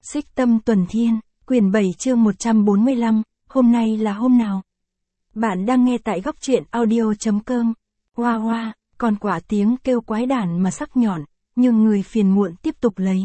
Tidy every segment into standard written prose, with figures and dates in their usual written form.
Xích Tâm Tuần Thiên, quyển 7 chương 145, hôm nay là hôm nào? Bạn đang nghe tại góc truyện audio.com. Hoa hoa, còn quả tiếng kêu quái đản mà sắc nhọn, nhưng người phiền muộn tiếp tục lấy.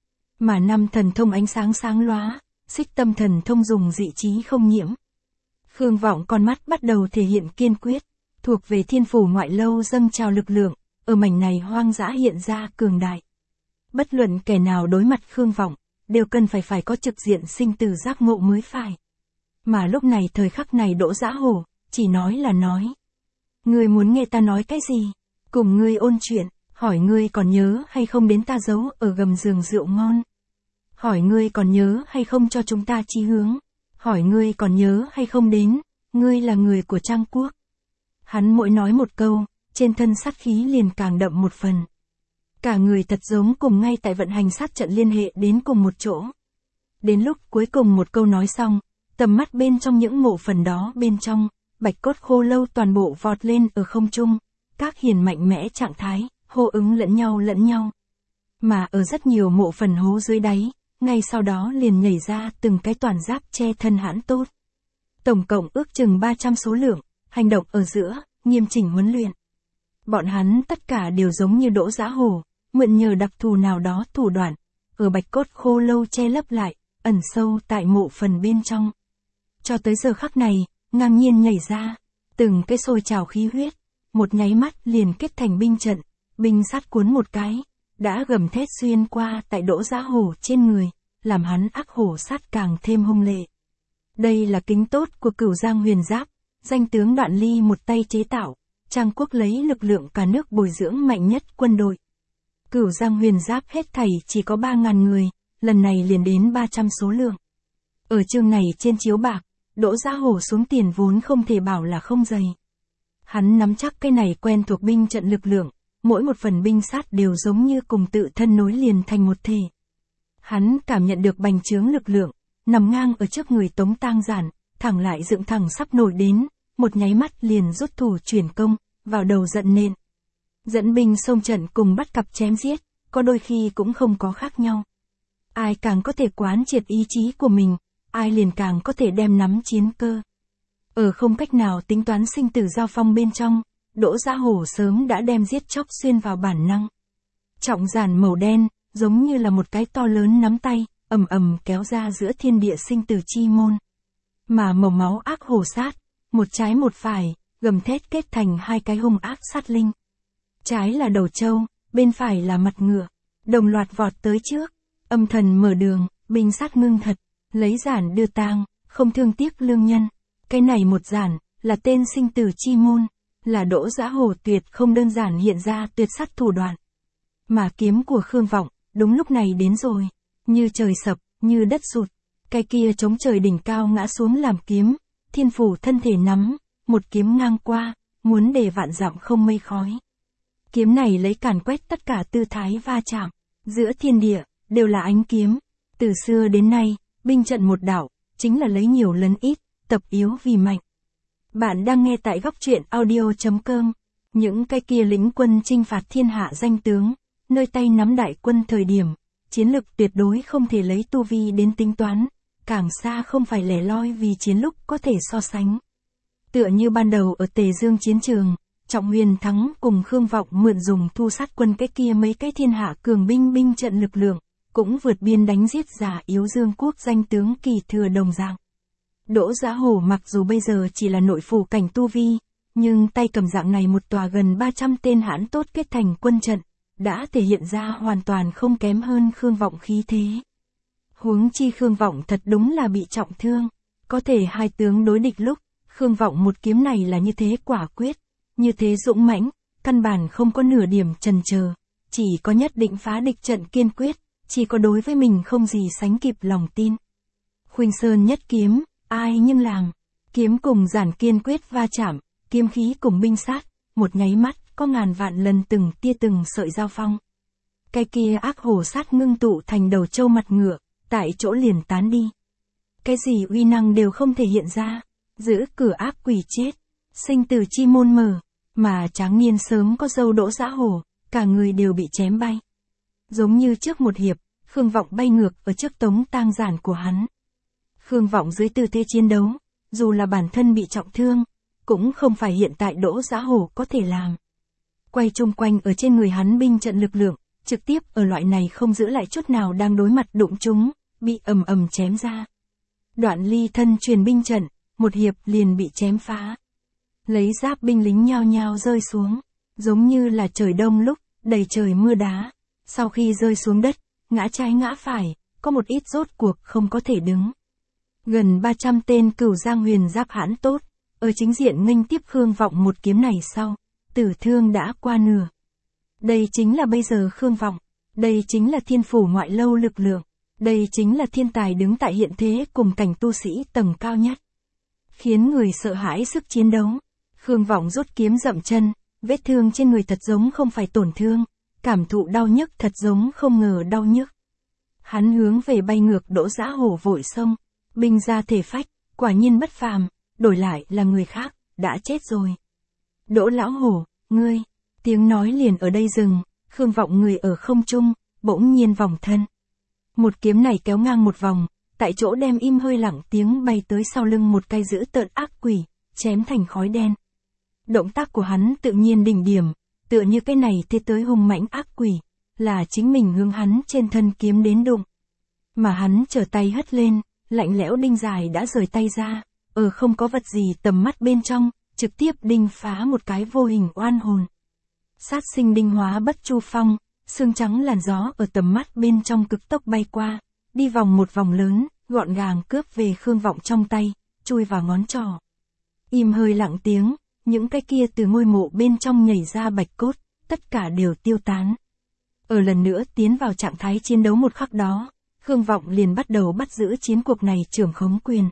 Mà năm thần thông ánh sáng sáng lóa, Xích Tâm thần thông dùng dị trí không nhiễm. Khương Vọng con mắt bắt đầu thể hiện kiên quyết, thuộc về thiên phủ ngoại lâu dâng trào lực lượng, ở mảnh này hoang dã hiện ra cường đại. Bất luận kẻ nào đối mặt Khương Vọng, đều cần phải có trực diện sinh tử giác ngộ mới phải. Mà lúc này thời khắc này Đỗ Dã Hổ, chỉ nói là nói. Ngươi muốn nghe ta nói cái gì? Cùng ngươi ôn chuyện, hỏi ngươi còn nhớ hay không đến ta giấu ở gầm giường rượu ngon? Hỏi ngươi còn nhớ hay không cho chúng ta chí hướng? Hỏi ngươi còn nhớ hay không đến, ngươi là người của Trang Quốc? Hắn mỗi nói một câu, trên thân sát khí liền càng đậm một phần. Cả người thật giống cùng ngay tại vận hành sát trận liên hệ đến cùng một chỗ. Đến lúc cuối cùng một câu nói xong, tầm mắt bên trong những mộ phần đó bên trong, bạch cốt khô lâu toàn bộ vọt lên ở không trung, các hiền mạnh mẽ trạng thái, hô ứng lẫn nhau. Mà ở rất nhiều mộ phần hố dưới đáy, ngay sau đó liền nhảy ra từng cái toàn giáp che thân hãn tốt. Tổng cộng ước chừng 300 số lượng, hành động ở giữa, nghiêm chỉnh huấn luyện. Bọn hắn tất cả đều giống như Đỗ Dã Hổ, mượn nhờ đặc thù nào đó thủ đoạn, ở bạch cốt khô lâu che lấp lại, ẩn sâu tại mộ phần bên trong. Cho tới giờ khắc này, ngang nhiên nhảy ra, từng cái sôi trào khí huyết, một nháy mắt liền kết thành binh trận, binh sát cuốn một cái, đã gầm thét xuyên qua tại Đỗ Dã Hổ trên người, làm hắn ác hổ sát càng thêm hung lệ. Đây là kính tốt của Cửu Giang Huyền Giáp, danh tướng Đoạn Ly một tay chế tạo, Trang Quốc lấy lực lượng cả nước bồi dưỡng mạnh nhất quân đội. Cửu Giang Huyền Giáp hết thảy chỉ có 3.000 người, lần này liền đến 300 số lượng. Ở chương này trên chiếu bạc, Đỗ Dã Hổ xuống tiền vốn không thể bảo là không dày. Hắn nắm chắc cái này quen thuộc binh trận lực lượng, mỗi một phần binh sát đều giống như cùng tự thân nối liền thành một thể. Hắn cảm nhận được bành trướng lực lượng, nằm ngang ở trước người Tống Tang Giản, thẳng lại dựng thẳng sắp nổi đến, một nháy mắt liền rút thủ chuyển công, vào đầu giận nện. Dẫn binh xông trận cùng bắt cặp chém giết, có đôi khi cũng không có khác nhau. Ai càng có thể quán triệt ý chí của mình, ai liền càng có thể đem nắm chiến cơ. Ở không cách nào tính toán sinh tử giao phong bên trong, Đỗ Dã Hổ sớm đã đem giết chóc xuyên vào bản năng. Trọng giản màu đen, giống như là một cái to lớn nắm tay, ầm ầm kéo ra giữa thiên địa sinh tử chi môn. Mà màu máu ác hổ sát, một trái một phải, gầm thét kết thành hai cái hung ác sát linh. Trái là đầu trâu, bên phải là mặt ngựa, đồng loạt vọt tới trước, âm thần mở đường, binh sát ngưng thật, lấy giản đưa tang, không thương tiếc lương nhân. Cái này một giản, là tên sinh tử chi môn, là Đỗ Dã Hổ tuyệt không đơn giản hiện ra tuyệt sát thủ đoạn. Mà kiếm của Khương Vọng, đúng lúc này đến rồi, như trời sập, như đất sụt, cái kia chống trời đỉnh cao ngã xuống làm kiếm, thiên phủ thân thể nắm, một kiếm ngang qua, muốn để vạn dặm không mây khói. Kiếm này lấy càn quét tất cả tư thái va chạm, giữa thiên địa, đều là ánh kiếm. Từ xưa đến nay, binh trận một đảo, chính là lấy nhiều lấn ít, tập yếu vì mạnh. Bạn đang nghe tại góc truyện audio.com. Những cái kia lĩnh quân chinh phạt thiên hạ danh tướng, nơi tay nắm đại quân thời điểm, chiến lực tuyệt đối không thể lấy tu vi đến tính toán, càng xa không phải lẻ loi vì chiến lúc có thể so sánh. Tựa như ban đầu ở Tề Dương chiến trường, Trọng Huyền Thắng cùng Khương Vọng mượn dùng thu sát quân cái kia mấy cái thiên hạ cường binh trận lực lượng, cũng vượt biên đánh giết giả yếu Dương Quốc danh tướng Kỳ Thừa đồng dạng. Đỗ Dã Hổ mặc dù bây giờ chỉ là nội phủ cảnh tu vi, nhưng tay cầm dạng này một tòa gần 300 tên hãn tốt kết thành quân trận, đã thể hiện ra hoàn toàn không kém hơn Khương Vọng khí thế. Huống chi Khương Vọng thật đúng là bị trọng thương, có thể hai tướng đối địch lúc, Khương Vọng một kiếm này là như thế quả quyết, như thế dũng mãnh, căn bản không có nửa điểm chần chờ, chỉ có nhất định phá địch trận kiên quyết, chỉ có đối với mình không gì sánh kịp lòng tin. Khuynh Sơn nhất kiếm, ai nhưng làm, kiếm cùng giản kiên quyết va chạm, kiếm khí cùng binh sát, một nháy mắt, có ngàn vạn lần từng tia từng sợi giao phong. Cái kia ác hổ sát ngưng tụ thành đầu trâu mặt ngựa, tại chỗ liền tán đi. Cái gì uy năng đều không thể hiện ra, giữ cửa ác quỷ chết, sinh tử chi môn mở, mà tráng niên sớm có dâu Đỗ Dã Hổ, cả người đều bị chém bay. Giống như trước một hiệp, Khương Vọng bay ngược ở trước tống tang giản của hắn. Khương Vọng dưới tư thế chiến đấu, dù là bản thân bị trọng thương, cũng không phải hiện tại Đỗ Giá Hổ có thể làm. Quay chung quanh ở trên người hắn binh trận lực lượng, trực tiếp ở loại này không giữ lại chút nào đang đối mặt đụng chúng, bị ầm ầm chém ra. Đoạn ly thân truyền binh trận, một hiệp liền bị chém phá. Lấy giáp binh lính nhao nhao rơi xuống, giống như là trời đông lúc, đầy trời mưa đá. Sau khi rơi xuống đất, ngã trái ngã phải, có một ít rốt cuộc không có thể đứng. Gần 300 tên Cửu Giang Huyền Giáp hãn tốt, ở chính diện nghênh tiếp Khương Vọng một kiếm này sau, tử thương đã qua nửa. Đây chính là bây giờ Khương Vọng, đây chính là thiên phủ ngoại lâu lực lượng, đây chính là thiên tài đứng tại hiện thế cùng cảnh tu sĩ tầng cao nhất. Khiến người sợ hãi sức chiến đấu. Khương Vọng rút kiếm dậm chân, vết thương trên người thật giống không phải tổn thương, cảm thụ đau nhức thật giống không ngờ đau nhức. Hắn hướng về bay ngược Đỗ Giá Hổ vội xông, binh ra thể phách, quả nhiên bất phàm, đổi lại là người khác, đã chết rồi. Đỗ lão hổ, ngươi, tiếng nói liền ở đây dừng, Khương Vọng người ở không trung, bỗng nhiên vòng thân. Một kiếm này kéo ngang một vòng, tại chỗ đem im hơi lặng tiếng bay tới sau lưng một cái dữ tợn ác quỷ, chém thành khói đen. Động tác của hắn tự nhiên đỉnh điểm, tựa như cái này thế tới hung mãnh ác quỷ, là chính mình hướng hắn trên thân kiếm đến đụng. Mà hắn trở tay hất lên, lạnh lẽo đinh dài đã rời tay ra, ở không có vật gì tầm mắt bên trong, trực tiếp đinh phá một cái vô hình oan hồn. Sát sinh đinh hóa bất chu phong, xương trắng làn gió ở tầm mắt bên trong cực tốc bay qua, đi vòng một vòng lớn, gọn gàng cướp về Khương Vọng trong tay, chui vào ngón trỏ. Im hơi lặng tiếng, những cái kia từ ngôi mộ bên trong nhảy ra bạch cốt, tất cả đều tiêu tán. Ở lần nữa tiến vào trạng thái chiến đấu một khắc đó, Khương Vọng liền bắt đầu bắt giữ chiến cuộc này trưởng khống quyền.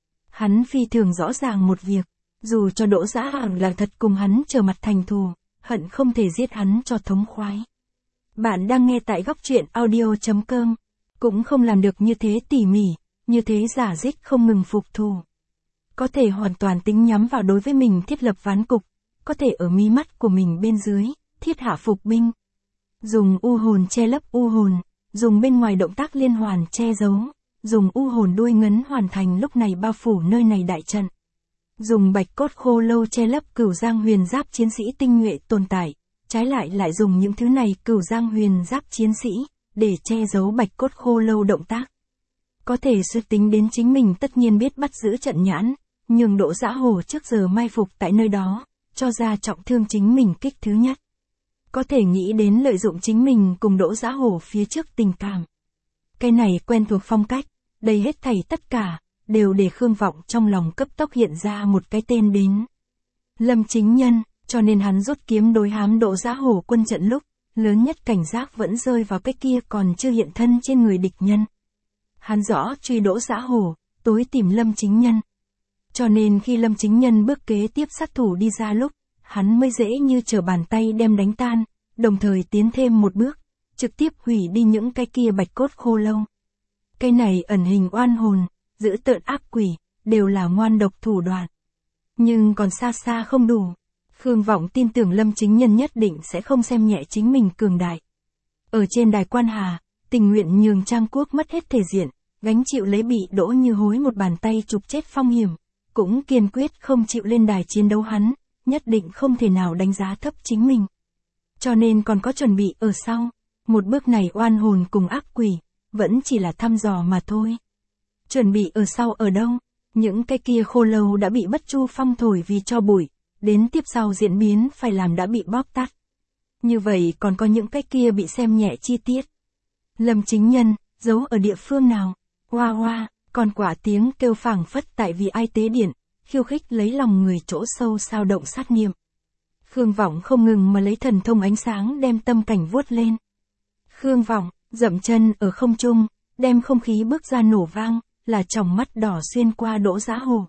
Hắn phi thường rõ ràng một việc, dù cho Đỗ Giá Hổ là thật cùng hắn trở mặt thành thù, hận không thể giết hắn cho thống khoái. Bạn đang nghe tại góc truyện audio.com, cũng không làm được như thế tỉ mỉ, như thế giả dích không ngừng phục thù. Có thể hoàn toàn tính nhắm vào đối với mình thiết lập ván cục, có thể ở mí mắt của mình bên dưới, thiết hạ phục binh. Dùng u hồn che lấp u hồn, dùng bên ngoài động tác liên hoàn che giấu, dùng u hồn đuôi ngấn hoàn thành lúc này bao phủ nơi này đại trận. Dùng bạch cốt khô lâu che lấp Cửu Giang Huyền Giáp chiến sĩ tinh nhuệ tồn tại, trái lại dùng những thứ này Cửu Giang Huyền Giáp chiến sĩ, để che giấu bạch cốt khô lâu động tác. Có thể suy tính đến chính mình tất nhiên biết bắt giữ trận nhãn, nhưng Đỗ Giá Hổ trước giờ mai phục tại nơi đó, cho ra trọng thương chính mình kích thứ nhất. Có thể nghĩ đến lợi dụng chính mình cùng Đỗ Giá Hổ phía trước tình cảm. Cái này quen thuộc phong cách, đây hết thảy tất cả, đều để Khương Vọng trong lòng cấp tốc hiện ra một cái tên đến. Lâm Chính Nhân, cho nên hắn rút kiếm đối hám Đỗ Giá Hổ quân trận lúc, lớn nhất cảnh giác vẫn rơi vào cái kia còn chưa hiện thân trên người địch nhân. Hắn rõ truy Đỗ Giá Hổ, tối tìm Lâm Chính Nhân. Cho nên khi Lâm Chính Nhân bước kế tiếp sát thủ đi ra lúc, hắn mới dễ như trở bàn tay đem đánh tan, đồng thời tiến thêm một bước, trực tiếp hủy đi những cái kia bạch cốt khô lâu. Cái này ẩn hình oan hồn, dữ tợn ác quỷ, đều là ngoan độc thủ đoạn. Nhưng còn xa xa không đủ. Khương Vọng tin tưởng Lâm Chính Nhân nhất định sẽ không xem nhẹ chính mình cường đại. Ở trên đài quan hà, tình nguyện nhường Trang Quốc mất hết thể diện, gánh chịu lấy bị Đỗ Như Hối một bàn tay chụp chết phong hiểm, cũng kiên quyết không chịu lên đài chiến đấu hắn, nhất định không thể nào đánh giá thấp chính mình. Cho nên còn có chuẩn bị ở sau, một bước này oan hồn cùng ác quỷ, vẫn chỉ là thăm dò mà thôi. Chuẩn bị ở sau ở đâu? Những cái kia khô lâu đã bị Bất Chu Phong thổi vì cho bụi, đến tiếp sau diễn biến phải làm đã bị bóp tắt. Như vậy còn có những cái kia bị xem nhẹ chi tiết. Lâm Chính Nhân, giấu ở địa phương nào? Hoa hoa, còn quả tiếng kêu phảng phất tại vì ai tế điện, khiêu khích lấy lòng người chỗ sâu sao động sát niệm. Khương Vọng không ngừng mà lấy thần thông ánh sáng đem tâm cảnh vuốt lên. Khương Vọng, dậm chân ở không trung, đem không khí bước ra nổ vang, là tròng mắt đỏ xuyên qua Đỗ Giá Hổ.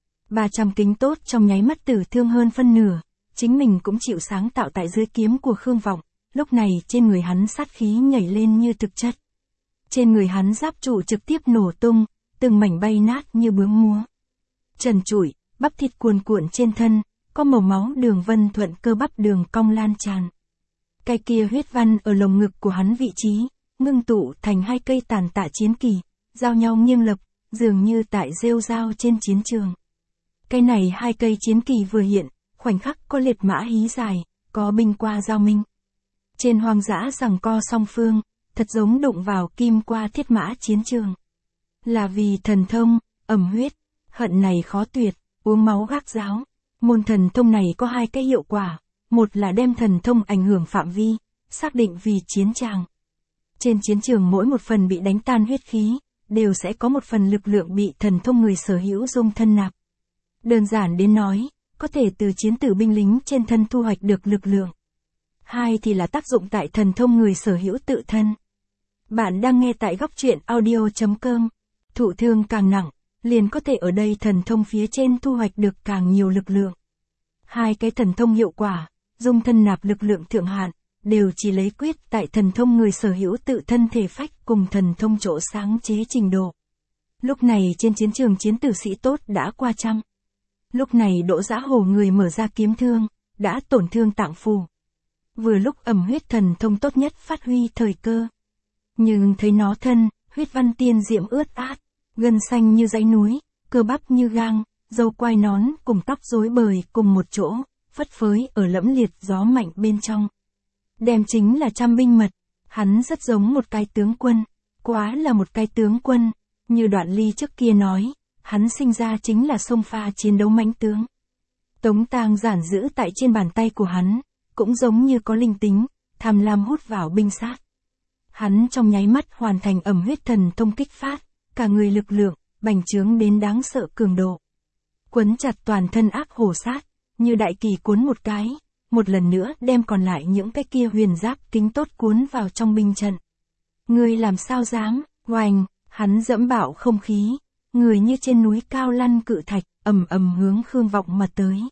300 kính tốt trong nháy mắt tử thương hơn phân nửa, chính mình cũng chịu sáng tạo tại dưới kiếm của Khương Vọng, lúc này trên người hắn sát khí nhảy lên như thực chất. Trên người hắn giáp trụ trực tiếp nổ tung, từng mảnh bay nát như bướm múa. Trần trụi, bắp thịt cuồn cuộn trên thân, có màu máu đường vân thuận cơ bắp đường cong lan tràn. Cái kia huyết văn ở lồng ngực của hắn vị trí, ngưng tụ thành hai cây tàn tạ chiến kỳ, giao nhau nghiêng lập, dường như tại rêu rao trên chiến trường. Cái này hai cây chiến kỳ vừa hiện, khoảnh khắc có liệt mã hí dài, có binh qua giao minh. Trên hoang dã giằng co song phương, thật giống đụng vào kim qua thiết mã chiến trường. Là vì thần thông, ẩm huyết, hận này khó tuyệt, uống máu gác giáo. Môn thần thông này có hai cái hiệu quả, một là đem thần thông ảnh hưởng phạm vi, xác định vì chiến tràng. Trên chiến trường mỗi một phần bị đánh tan huyết khí, đều sẽ có một phần lực lượng bị thần thông người sở hữu dung thân nạp. Đơn giản đến nói, có thể từ chiến tử binh lính trên thân thu hoạch được lực lượng. Hai thì là tác dụng tại thần thông người sở hữu tự thân. Bạn đang nghe tại góc truyện audio.com. Thụ thương càng nặng, liền có thể ở đây thần thông phía trên thu hoạch được càng nhiều lực lượng. Hai cái thần thông hiệu quả, dung thân nạp lực lượng thượng hạn, đều chỉ lấy quyết tại thần thông người sở hữu tự thân thể phách cùng thần thông chỗ sáng chế trình độ. Lúc này trên chiến trường chiến tử sĩ tốt đã qua trăm. Lúc này Đỗ Giá Hổ người mở ra kiếm thương, đã tổn thương tạng phủ. Vừa lúc ẩm huyết thần thông tốt nhất phát huy thời cơ. Nhưng thấy nó thân, huyết văn tiên diệm ướt át, gân xanh như dãy núi, cơ bắp như gang, râu quai nón cùng tóc rối bời cùng một chỗ, phất phới ở lẫm liệt gió mạnh bên trong. Đem chính là trăm binh mật, hắn rất giống một cái tướng quân, quá là một cái tướng quân, như Đoạn Ly trước kia nói, hắn sinh ra chính là sông pha chiến đấu mãnh tướng. Tống Tang giản giữ tại trên bàn tay của hắn, cũng giống như có linh tính, tham lam hút vào binh sát. Hắn trong nháy mắt hoàn thành ẩm huyết thần thông kích phát, cả người lực lượng, bành trướng đến đáng sợ cường độ. Quấn chặt toàn thân ác hổ sát, như đại kỳ cuốn một cái, một lần nữa đem còn lại những cái kia huyền giáp kính tốt cuốn vào trong binh trận. Người làm sao dám, oành, hắn dẫm bạo không khí, người như trên núi cao lăn cự thạch, ầm ầm hướng Khương Vọng mà tới.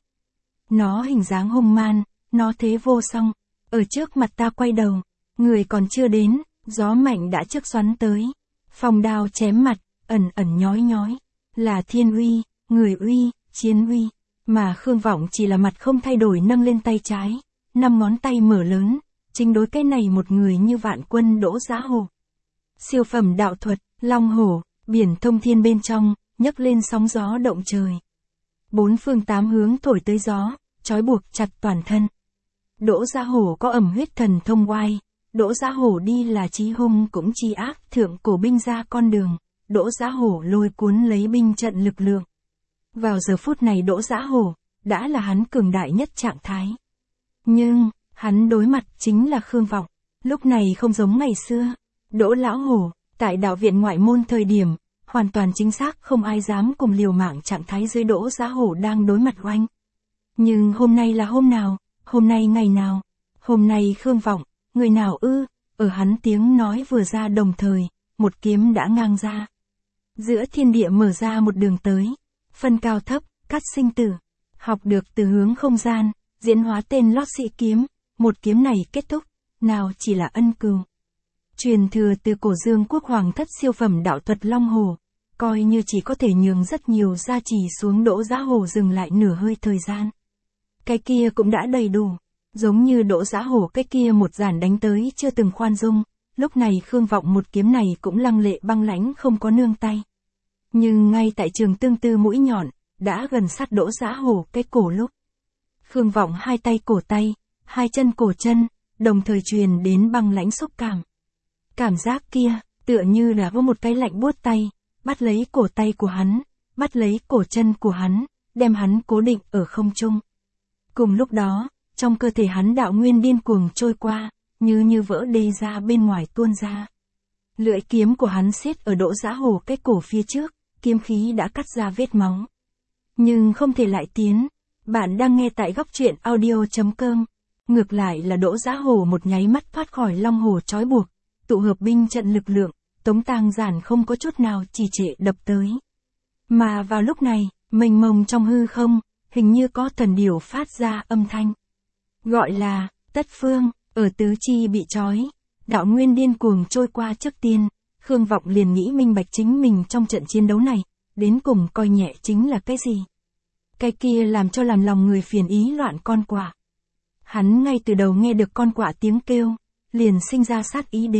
Nó hình dáng hung man, nó thế vô song, ở trước mặt ta quay đầu, người còn chưa đến, gió mạnh đã trước xoắn tới. Phong đao chém mặt, ẩn ẩn nhói nhói, là thiên uy, người uy, chiến uy, mà Khương Vọng chỉ là mặt không thay đổi nâng lên tay trái, 5 ngón tay mở lớn, chính đối cái này một người như vạn quân Đỗ Giá Hổ. Siêu phẩm đạo thuật, long hổ, biển thông thiên bên trong, nhấc lên sóng gió động trời. Bốn phương tám hướng thổi tới gió, trói buộc chặt toàn thân. Đỗ Giá Hổ có ẩm huyết thần thông oai. Đỗ Giá Hổ đi là chí hung cũng chi ác, thượng cổ binh ra con đường, Đỗ Giá Hổ lôi cuốn lấy binh trận lực lượng. Vào giờ phút này Đỗ Giá Hổ, đã là hắn cường đại nhất trạng thái. Nhưng, hắn đối mặt chính là Khương Vọng, lúc này không giống ngày xưa. Đỗ Lão Hổ, tại đạo viện ngoại môn thời điểm, hoàn toàn chính xác không ai dám cùng liều mạng trạng thái dưới Đỗ Giá Hổ đang đối mặt oanh. Nhưng hôm nay là hôm nào, hôm nay ngày nào, hôm nay Khương Vọng, người nào ư, ở hắn tiếng nói vừa ra đồng thời, một kiếm đã ngang ra. Giữa thiên địa mở ra một đường tới, phân cao thấp, cắt sinh tử, học được từ hướng không gian, diễn hóa tên lót sĩ kiếm, một kiếm này kết thúc, nào chỉ là ân cừu. Truyền thừa từ cổ Dương Quốc Hoàng thất siêu phẩm đạo thuật Long Hổ, coi như chỉ có thể nhường rất nhiều gia trì xuống Đỗ Giá Hổ dừng lại nửa hơi thời gian. Cái kia cũng đã đầy đủ. Giống như Đỗ Giá Hổ cái kia một giản đánh tới chưa từng khoan dung, lúc này Khương Vọng một kiếm này cũng lăng lệ băng lãnh không có nương tay. Nhưng ngay tại trường tương tư mũi nhọn, đã gần sát Đỗ Giá Hổ cái cổ lúc. Khương Vọng hai tay cổ tay, hai chân cổ chân, đồng thời truyền đến băng lãnh xúc cảm. Cảm giác kia, tựa như là có một cái lạnh buốt tay, bắt lấy cổ tay của hắn, bắt lấy cổ chân của hắn, đem hắn cố định ở không trung. Cùng lúc đó, trong cơ thể hắn đạo nguyên điên cuồng trôi qua, như vỡ đê ra bên ngoài tuôn ra. Lưỡi kiếm của hắn siết ở Đỗ Giá Hổ cái cổ phía trước, kiếm khí đã cắt ra vết máu. Nhưng không thể lại tiến. Bạn đang nghe tại góc truyện audio.com. Ngược lại là Đỗ Giá Hổ một nháy mắt thoát khỏi Long Hổ trói buộc, tụ hợp binh trận lực lượng, Tống Tang giản không có chút nào trì trệ đập tới. Mà vào lúc này, mênh mông trong hư không, hình như có thần điểu phát ra âm thanh. Gọi là, tất phương, ở tứ chi bị trói, đạo nguyên điên cuồng trôi qua trước tiên, Khương Vọng liền nghĩ minh bạch chính mình trong trận chiến đấu này, đến cùng coi nhẹ chính là cái gì. Cái kia làm cho làm lòng người phiền ý loạn con quạ. Hắn ngay từ đầu nghe được con quạ tiếng kêu, liền sinh ra sát ý đến,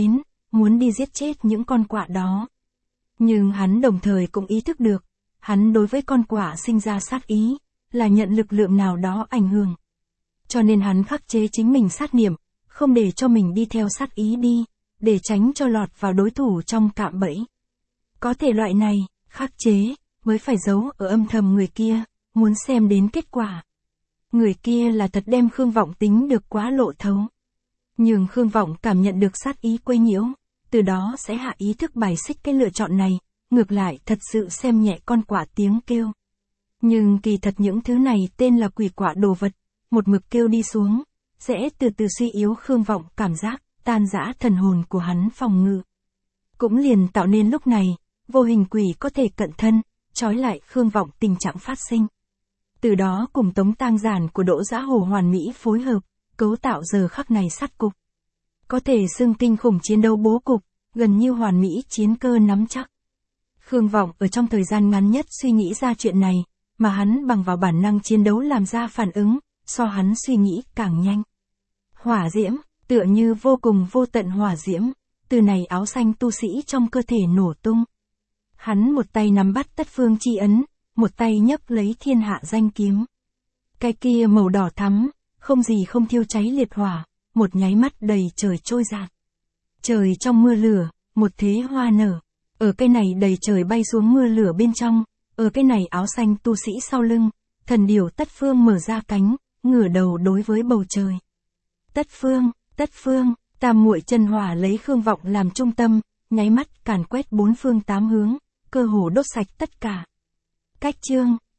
muốn đi giết chết những con quạ đó. Nhưng hắn đồng thời cũng ý thức được, hắn đối với con quạ sinh ra sát ý, là nhận lực lượng nào đó ảnh hưởng. Cho nên hắn khắc chế chính mình sát niệm, không để cho mình đi theo sát ý đi, để tránh cho lọt vào đối thủ trong cạm bẫy. Có thể loại này, khắc chế, mới phải giấu ở âm thầm người kia, muốn xem đến kết quả. Người kia là thật đem Khương Vọng tính được quá lộ thấu. Nhưng Khương Vọng cảm nhận được sát ý quấy nhiễu, từ đó sẽ hạ ý thức bài xích cái lựa chọn này, ngược lại thật sự xem nhẹ con quạ tiếng kêu. Nhưng kỳ thật những thứ này tên là quỷ quạ đồ vật, một mực kêu đi xuống, sẽ từ từ suy yếu Khương Vọng cảm giác, tan rã thần hồn của hắn phòng ngự. Cũng liền tạo nên lúc này, vô hình quỷ có thể cận thân, trói lại Khương Vọng tình trạng phát sinh. Từ đó cùng tống tang giản của Đỗ Dã Hồ hoàn mỹ phối hợp, cấu tạo giờ khắc này sát cục. Có thể xưng kinh khủng chiến đấu bố cục, gần như hoàn mỹ chiến cơ nắm chắc. Khương Vọng ở trong thời gian ngắn nhất suy nghĩ ra chuyện này, mà hắn bằng vào bản năng chiến đấu làm ra phản ứng, so hắn suy nghĩ càng nhanh. Hỏa diễm, tựa như vô cùng vô tận hỏa diễm, từ này áo xanh tu sĩ trong cơ thể nổ tung. Hắn một tay nắm bắt tất phương chi ấn, một tay nhấc lấy thiên hạ danh kiếm. Cái kia màu đỏ thắm, không gì không thiêu cháy liệt hỏa, một nháy mắt đầy trời trôi dạt. Trời trong mưa lửa, một thế hoa nở. Ở cái này đầy trời bay xuống mưa lửa bên trong, ở cái này áo xanh tu sĩ sau lưng, thần điểu tất phương mở ra cánh, ngửa đầu đối với bầu trời. Tất phương, tam muội chân hỏa lấy Khương Vọng làm trung tâm, nháy mắt càn quét bốn phương tám hướng, cơ hồ đốt sạch tất cả. Cách chương